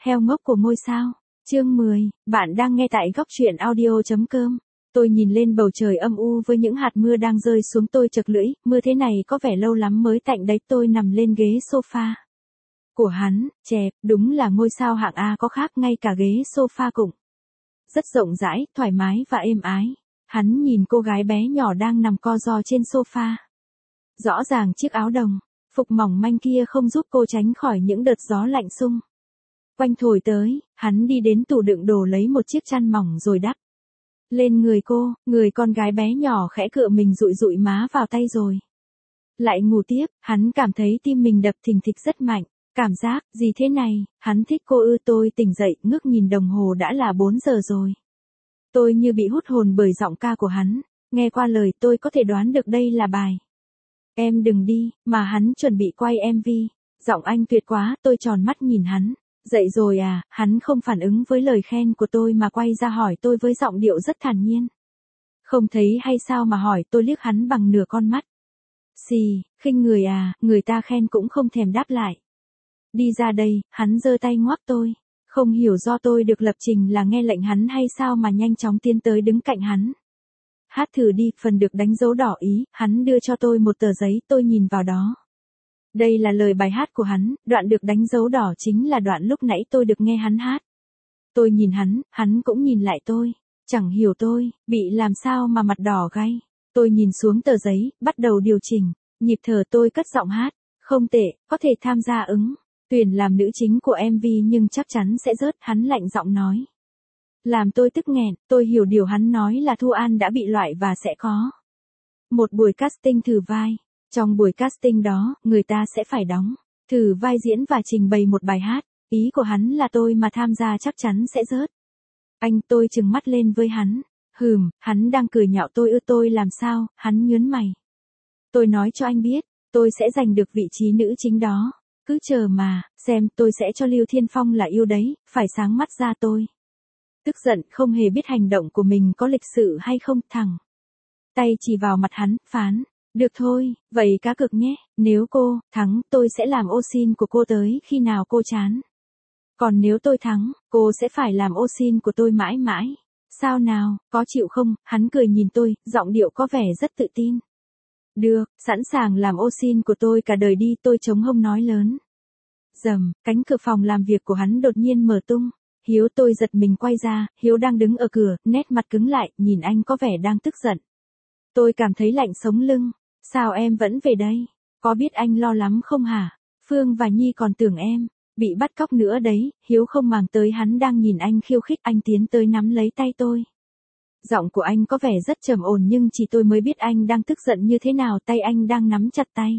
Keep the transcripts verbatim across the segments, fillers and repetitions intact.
Heo ngốc của ngôi sao. Chương mười, bạn đang nghe tại góc truyện audio chấm com. Tôi nhìn lên bầu trời âm u với những hạt mưa đang rơi xuống, tôi chật lưỡi, mưa thế này có vẻ lâu lắm mới tạnh đấy. Tôi nằm lên ghế sofa của hắn, chẹp, đúng là ngôi sao hạng A có khác, ngay cả ghế sofa cũng rất rộng rãi, thoải mái và êm ái. Hắn nhìn cô gái bé nhỏ đang nằm co ro trên sofa. Rõ ràng chiếc áo đồng phục mỏng manh kia không giúp cô tránh khỏi những đợt gió lạnh xung quanh thổi tới. Hắn đi đến tủ đựng đồ lấy một chiếc chăn mỏng rồi đắp lên người cô. Người con gái bé nhỏ khẽ cựa mình, dụi dụi má vào tay rồi lại ngủ tiếp. Hắn cảm thấy tim mình đập thình thịch rất mạnh. Cảm giác gì thế này? Hắn thích cô ư? Tôi tỉnh dậy, ngước nhìn đồng hồ, đã là bốn giờ rồi. Tôi như bị hút hồn bởi giọng ca của hắn. Nghe qua lời tôi có thể đoán được đây là bài Em Đừng Đi mà hắn chuẩn bị quay em vê. Giọng anh tuyệt quá. Tôi tròn mắt nhìn hắn. Dậy rồi à? Hắn không phản ứng với lời khen của tôi mà quay ra hỏi tôi với giọng điệu rất thản nhiên. Không thấy hay sao mà hỏi? Tôi liếc hắn bằng nửa con mắt. Xì, khinh người à? Người ta khen cũng không thèm đáp lại. Đi ra đây. Hắn giơ tay ngoắc tôi. Không hiểu do tôi được lập trình là nghe lệnh hắn hay sao mà nhanh chóng tiến tới đứng cạnh hắn. Hát thử đi, phần được đánh dấu đỏ ý. Hắn đưa cho tôi một tờ giấy, tôi nhìn vào đó. Đây là lời bài hát của hắn, đoạn được đánh dấu đỏ chính là đoạn lúc nãy tôi được nghe hắn hát. Tôi nhìn hắn, hắn cũng nhìn lại tôi. Chẳng hiểu tôi, bị làm sao mà mặt đỏ gay. Tôi nhìn xuống tờ giấy, bắt đầu điều chỉnh nhịp thở. Tôi cất giọng hát. Không tệ, có thể tham gia ứng tuyển làm nữ chính của em vê nhưng chắc chắn sẽ rớt. Hắn lạnh giọng nói. Làm tôi tức nghẹn. Tôi hiểu điều hắn nói là Thu An đã bị loại và sẽ có một buổi casting thử vai. Trong buổi casting đó, người ta sẽ phải đóng thử vai diễn và trình bày một bài hát. Ý của hắn là tôi mà tham gia chắc chắn sẽ rớt. Anh, tôi trừng mắt lên với hắn. Hừm, hắn đang cười nhạo tôi ư? Tôi làm sao? Hắn nhớn mày. Tôi nói cho anh biết, tôi sẽ giành được vị trí nữ chính đó. Cứ chờ mà, xem, tôi sẽ cho Lưu Thiên Phong là yêu đấy, phải sáng mắt ra. Tôi tức giận, không hề biết hành động của mình có lịch sự hay không. Thẳng tay chỉ vào mặt hắn, phán. Được thôi, vậy cá cược nhé, nếu cô thắng, tôi sẽ làm ô sin của cô tới khi nào cô chán. Còn nếu tôi thắng, cô sẽ phải làm ô sin của tôi mãi mãi. Sao nào, có chịu không? Hắn cười nhìn tôi, giọng điệu có vẻ rất tự tin. Được, sẵn sàng làm ô sin của tôi cả đời đi. Tôi chống hông nói lớn. Rầm, cánh cửa phòng làm việc của hắn đột nhiên mở tung. Hiếu. Tôi giật mình quay ra, Hiếu đang đứng ở cửa, nét mặt cứng lại, nhìn anh có vẻ đang tức giận. Tôi cảm thấy lạnh sống lưng. Sao em vẫn về đây? Có biết anh lo lắm không hả? Phương và Nhi còn tưởng em bị bắt cóc nữa đấy. Hiếu không màng tới hắn đang nhìn anh khiêu khích. Anh tiến tới nắm lấy tay tôi. Giọng của anh có vẻ rất trầm ổn nhưng chỉ tôi mới biết anh đang tức giận như thế nào. Tay anh đang nắm chặt tay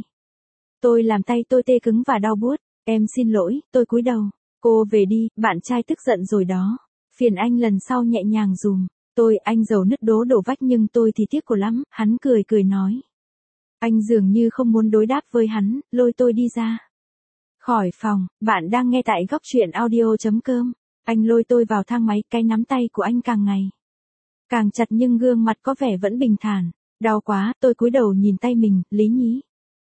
tôi làm tay tôi tê cứng và đau buốt. Em xin lỗi. Tôi cúi đầu. Cô về đi, bạn trai tức giận rồi đó. Phiền anh lần sau nhẹ nhàng dùm. Tôi, anh dầu nứt đố đổ vách nhưng tôi thì tiếc cô lắm. Hắn cười cười nói. Anh dường như không muốn đối đáp với hắn, lôi tôi đi ra khỏi phòng. Bạn đang nghe tại góc truyện audio chấm com. Anh lôi tôi vào thang máy, cái nắm tay của anh càng ngày càng chặt nhưng gương mặt có vẻ vẫn bình thản. Đau quá. Tôi cúi đầu nhìn tay mình. Lý nhí.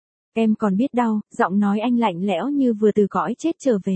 Em còn biết đau. Giọng nói anh lạnh lẽo như vừa từ cõi chết trở về.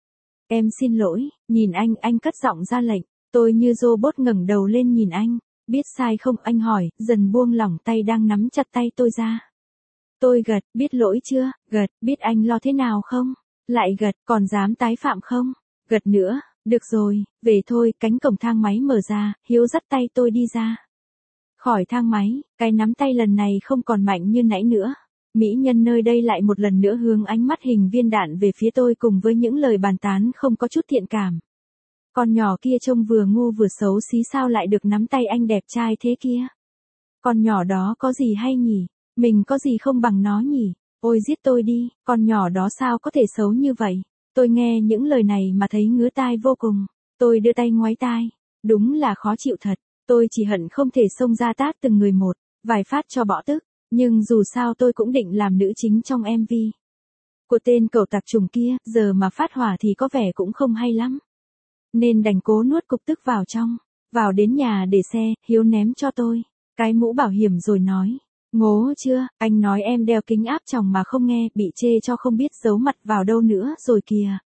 Em xin lỗi. Nhìn anh, anh cất giọng ra lệnh. Tôi như robot ngẩng đầu lên nhìn anh. Biết sai không? Anh hỏi, dần buông lỏng tay đang nắm chặt tay tôi ra. Tôi gật. Biết lỗi chưa? Gật. Biết anh lo thế nào không? Lại gật. Còn dám tái phạm không? Gật nữa. Được rồi, về thôi. Cánh cổng thang máy mở ra, Hiếu dắt tay tôi đi ra khỏi thang máy. Cái nắm tay lần này không còn mạnh như nãy nữa. Mỹ nhân nơi đây lại một lần nữa hướng ánh mắt hình viên đạn về phía tôi cùng với những lời bàn tán không có chút thiện cảm. Con nhỏ kia trông vừa ngu vừa xấu xí, sao lại được nắm tay anh đẹp trai thế kia? Con nhỏ đó có gì hay nhỉ? Mình có gì không bằng nó nhỉ? Ôi giết tôi đi, con nhỏ đó sao có thể xấu như vậy? Tôi nghe những lời này mà thấy ngứa tai vô cùng. Tôi đưa tay ngoáy tai. Đúng là khó chịu thật. Tôi chỉ hận không thể xông ra tát từng người một, vài phát cho bỏ tức. Nhưng dù sao tôi cũng định làm nữ chính trong em vê của tên cẩu tặc trùng kia. Giờ mà phát hỏa thì có vẻ cũng không hay lắm. Nên đành cố nuốt cục tức vào trong. Vào đến nhà để xe, Hiếu ném cho tôi cái mũ bảo hiểm rồi nói. Ngố chưa? Anh nói em đeo kính áp tròng mà không nghe, bị chê cho không biết giấu mặt vào đâu nữa rồi kìa.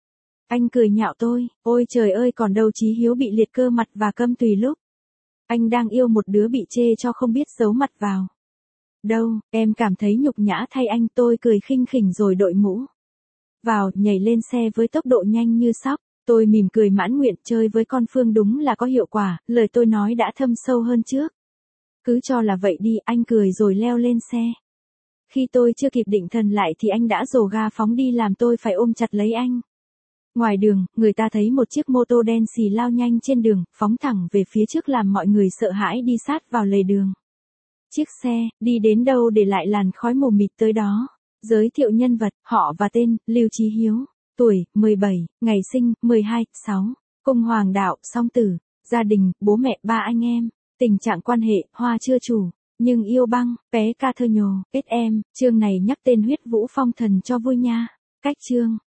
Anh cười nhạo tôi, ôi trời ơi còn đâu Chí Hiếu bị liệt cơ mặt và câm tùy lúc. Anh đang yêu một đứa bị chê cho không biết giấu mặt vào. Đâu, em cảm thấy nhục nhã thay anh, tôi cười khinh khỉnh rồi đội mũ vào, nhảy lên xe với tốc độ nhanh như sóc. Tôi mỉm cười mãn nguyện, chơi với con Phương đúng là có hiệu quả, lời tôi nói đã thâm sâu hơn trước. Cứ cho là vậy đi, anh cười rồi leo lên xe. Khi tôi chưa kịp định thần lại thì anh đã rồ ga phóng đi làm tôi phải ôm chặt lấy anh. Ngoài đường, người ta thấy một chiếc mô tô đen xì lao nhanh trên đường, phóng thẳng về phía trước làm mọi người sợ hãi đi sát vào lề đường. Chiếc xe, đi đến đâu để lại làn khói mù mịt tới đó. Giới thiệu nhân vật, họ và tên, Lưu Chí Hiếu. Tuổi, mười bảy, ngày sinh, mười hai, sáu. Cung hoàng đạo, song tử. Gia đình, bố mẹ, ba anh em. Tình trạng quan hệ, hoa chưa chủ. Nhưng yêu băng, bé ca thơ nhồ, ết em. Chương này nhắc tên huyết vũ phong thần cho vui nha. Cách chương.